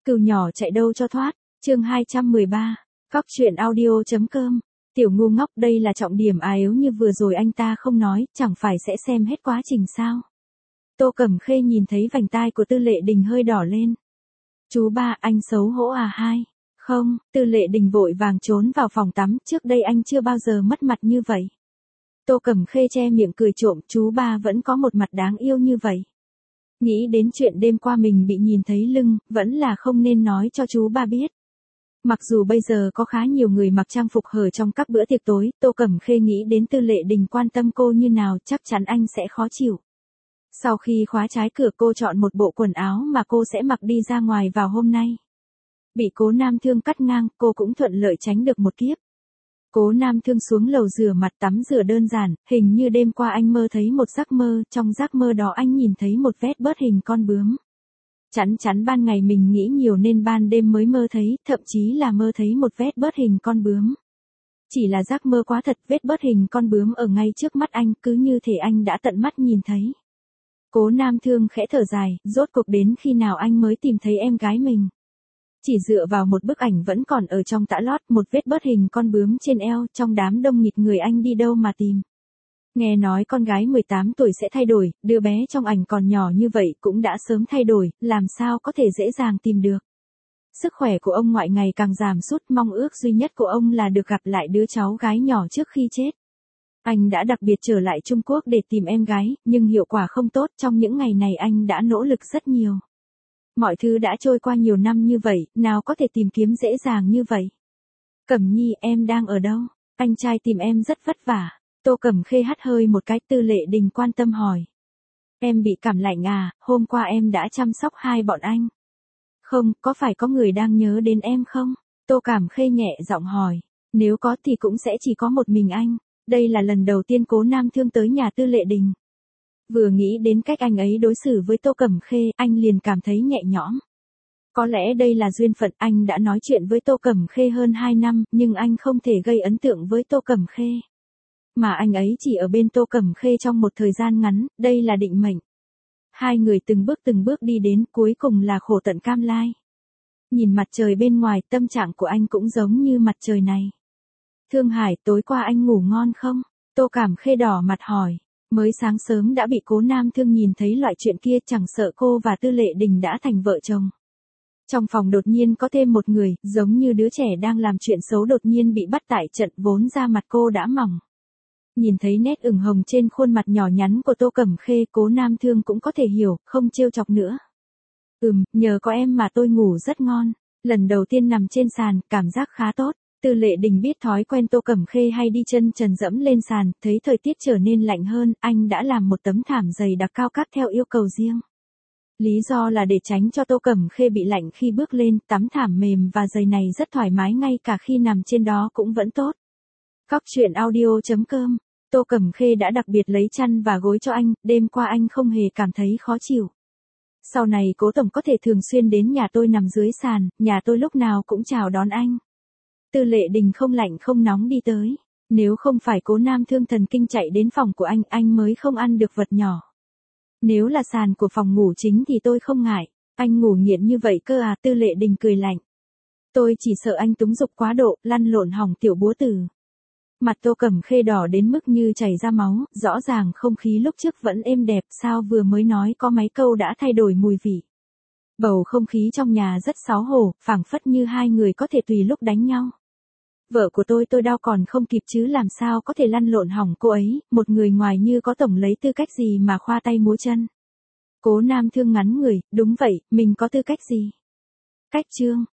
Cừu nhỏ chạy đâu cho thoát, chương 213, Cóc truyện audio.com. Tiểu ngu ngốc, đây là trọng điểm à, yếu như vừa rồi anh ta không nói, chẳng phải sẽ xem hết quá trình sao? Tô Cẩm Khê nhìn thấy vành tai của Tư Lệ Đình hơi đỏ lên. Chú ba, anh xấu hổ à hai? Không, Tư Lệ Đình vội vàng trốn vào phòng tắm, trước đây anh chưa bao giờ mất mặt như vậy. Tô Cẩm Khê che miệng cười trộm, chú ba vẫn có một mặt đáng yêu như vậy. Nghĩ đến chuyện đêm qua mình bị nhìn thấy lưng, vẫn là không nên nói cho chú ba biết. Mặc dù bây giờ có khá nhiều người mặc trang phục hở trong các bữa tiệc tối, Tô Cẩm Khê nghĩ đến Tư Lệ Đình quan tâm cô như nào, chắc chắn anh sẽ khó chịu. Sau khi khóa trái cửa, cô chọn một bộ quần áo mà cô sẽ mặc đi ra ngoài vào hôm nay. Bị Cố Nam Thương cắt ngang, cô cũng thuận lợi tránh được một kiếp. Cố Nam Thương xuống lầu rửa mặt tắm rửa đơn giản, hình như đêm qua anh mơ thấy một giấc mơ, trong giấc mơ đó anh nhìn thấy một vết bớt hình con bướm. Chắn ban ngày mình nghĩ nhiều nên ban đêm mới mơ thấy, thậm chí là mơ thấy một vết bớt hình con bướm. Chỉ là giấc mơ quá thật, vết bớt hình con bướm ở ngay trước mắt anh, cứ như thể anh đã tận mắt nhìn thấy. Cố Nam Thương khẽ thở dài, rốt cuộc đến khi nào anh mới tìm thấy em gái mình. Chỉ dựa vào một bức ảnh vẫn còn ở trong tã lót, một vết bớt hình con bướm trên eo, trong đám đông nghịt người anh đi đâu mà tìm. Nghe nói con gái 18 tuổi sẽ thay đổi, đứa bé trong ảnh còn nhỏ như vậy cũng đã sớm thay đổi, làm sao có thể dễ dàng tìm được. Sức khỏe của ông ngoại ngày càng giảm sút, mong ước duy nhất của ông là được gặp lại đứa cháu gái nhỏ trước khi chết. Anh đã đặc biệt trở lại Trung Quốc để tìm em gái, nhưng hiệu quả không tốt, trong những ngày này anh đã nỗ lực rất nhiều. Mọi thứ đã trôi qua nhiều năm như vậy, nào có thể tìm kiếm dễ dàng như vậy. Cẩm Nhi, em đang ở đâu? Anh trai tìm em rất vất vả. Tô Cẩm Khê hắt hơi một cái, Tư Lệ Đình quan tâm hỏi. Em bị cảm lạnh à, hôm qua em đã chăm sóc hai bọn anh. Không, có phải có người đang nhớ đến em không? Tô Cẩm Khê nhẹ giọng hỏi. Nếu có thì cũng sẽ chỉ có một mình anh. Đây là lần đầu tiên Cố Nam Thương tới nhà Tư Lệ Đình. Vừa nghĩ đến cách anh ấy đối xử với Tô Cẩm Khê, anh liền cảm thấy nhẹ nhõm. Có lẽ đây là duyên phận, anh đã nói chuyện với Tô Cẩm Khê hơn 2 năm, nhưng anh không thể gây ấn tượng với Tô Cẩm Khê. Mà anh ấy chỉ ở bên Tô Cẩm Khê trong một thời gian ngắn, đây là định mệnh. Hai người từng bước đi đến, cuối cùng là khổ tận cam lai. Nhìn mặt trời bên ngoài, tâm trạng của anh cũng giống như mặt trời này. Thương Hải, tối qua anh ngủ ngon không? Tô Cẩm Khê đỏ mặt hỏi. Mới sáng sớm đã bị Cố Nam Thương nhìn thấy loại chuyện kia, chẳng sợ cô và Tư Lệ Đình đã thành vợ chồng. Trong phòng đột nhiên có thêm một người, giống như đứa trẻ đang làm chuyện xấu đột nhiên bị bắt tại trận, vốn da mặt cô đã mỏng. Nhìn thấy nét ửng hồng trên khuôn mặt nhỏ nhắn của Tô Cẩm Khê, Cố Nam Thương cũng có thể hiểu, không trêu chọc nữa. Nhờ có em mà tôi ngủ rất ngon. Lần đầu tiên nằm trên sàn, cảm giác khá tốt. Tư Lệ Đình biết thói quen Tô Cẩm Khê hay đi chân trần dẫm lên sàn, thấy thời tiết trở nên lạnh hơn, anh đã làm một tấm thảm dày đặc cao cấp theo yêu cầu riêng. Lý do là để tránh cho Tô Cẩm Khê bị lạnh khi bước lên, tấm thảm mềm và dày này rất thoải mái, ngay cả khi nằm trên đó cũng vẫn tốt. Cóc truyện audio.com. Tô Cẩm Khê đã đặc biệt lấy chăn và gối cho anh, đêm qua anh không hề cảm thấy khó chịu. Sau này Cố tổng có thể thường xuyên đến nhà tôi nằm dưới sàn, nhà tôi lúc nào cũng chào đón anh. Tư Lệ Đình không lạnh không nóng đi tới. Nếu không phải Cố Nam Thương thần kinh chạy đến phòng của anh mới không ăn được vật nhỏ. Nếu là sàn của phòng ngủ chính thì tôi không ngại. Anh ngủ nghiện như vậy cơ à? Tư Lệ Đình cười lạnh. Tôi chỉ sợ anh túng dục quá độ, lăn lộn hỏng tiểu búa tử. Mặt Tô Cẩm Khê đỏ đến mức như chảy ra máu, rõ ràng không khí lúc trước vẫn êm đẹp, sao vừa mới nói có mấy câu đã thay đổi mùi vị. Bầu không khí trong nhà rất xấu hổ, phảng phất như hai người có thể tùy lúc đánh nhau. Vợ của tôi đau còn không kịp chứ làm sao có thể lăn lộn hỏng cô ấy, một người ngoài như có tổng lấy tư cách gì mà khoa tay múa chân. Cố Nam Thương ngắn người, đúng vậy, mình có tư cách gì? Cách chương,